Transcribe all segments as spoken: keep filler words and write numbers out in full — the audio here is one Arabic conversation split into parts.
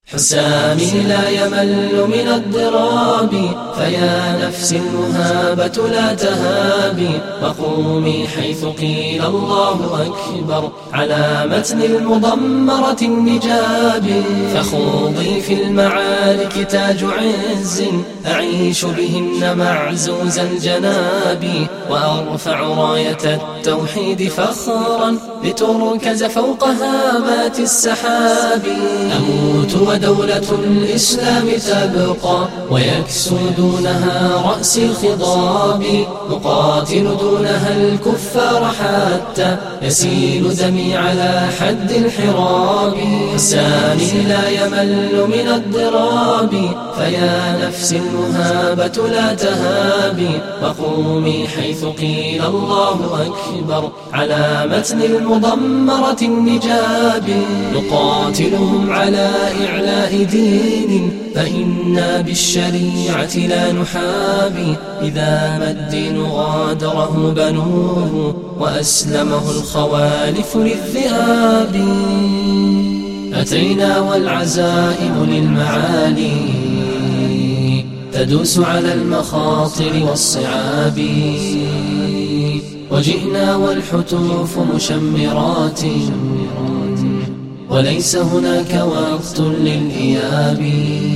حسامي لا يمل من الضراب، فيا نفسي المهابة لا تهابي، وقومي حيث قيل الله أكبر على متن المضمرة النجاب. فخوضي في المعارك تاج عز، أعيش بهن معزوز الجناب، وأرفع راية التوحيد فخرا لتركز فوق هامات السحاب. أموت ودولة الإسلام تبقى، ويكسو دونها رأس الخضاب، نقاتل دونها الكفار حتى يسيل دمي على حد الحراب. حسامي لا يمل من الضراب، فيا نفسي المهابة لا تهابي، وقومي حيث قيل الله أكبر على متن المضمرة النجاب. نقاتلهم على إعلاء دين، فإنا بالشريعة لا نحابي، إذا ما الدين غادره بنوه وأسلمه الخوالف للذئاب. أتينا والعزائم للمعالي تدوس على المخاطر والصعاب، وجئنا والحتوف مشمرات، وليس هناك وقت للإياب.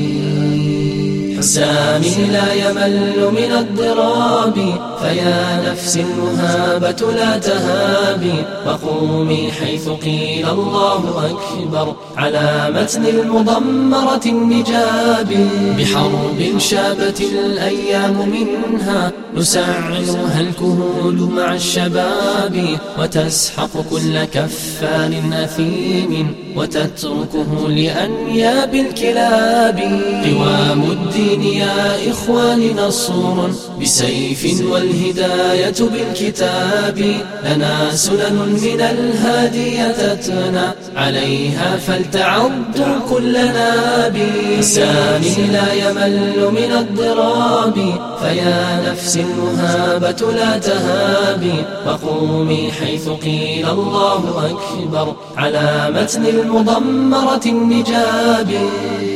حسامي لا يمل من الضراب، فيا نفسي المهابة لا تهابي، وقومي حيث قيل الله أكبر على متن المضمرة النجاب. بحرب شابت الأيام منها، نسعرها الكهول مع الشباب، وتسحق كل كفار أثيم وتتركه لأنياب الكلاب. قوام الدين يا إخواني نصر بسيف، والهداية بالكتاب، لنا سنن من الهادي تتنى عليها فلتعضوا كل ناب. حسامي لا يمل من الضراب، فيا نفسي المهابة لا تهابي، وقومي حيث قيل الله أكبر على متن المضمرة النجاب.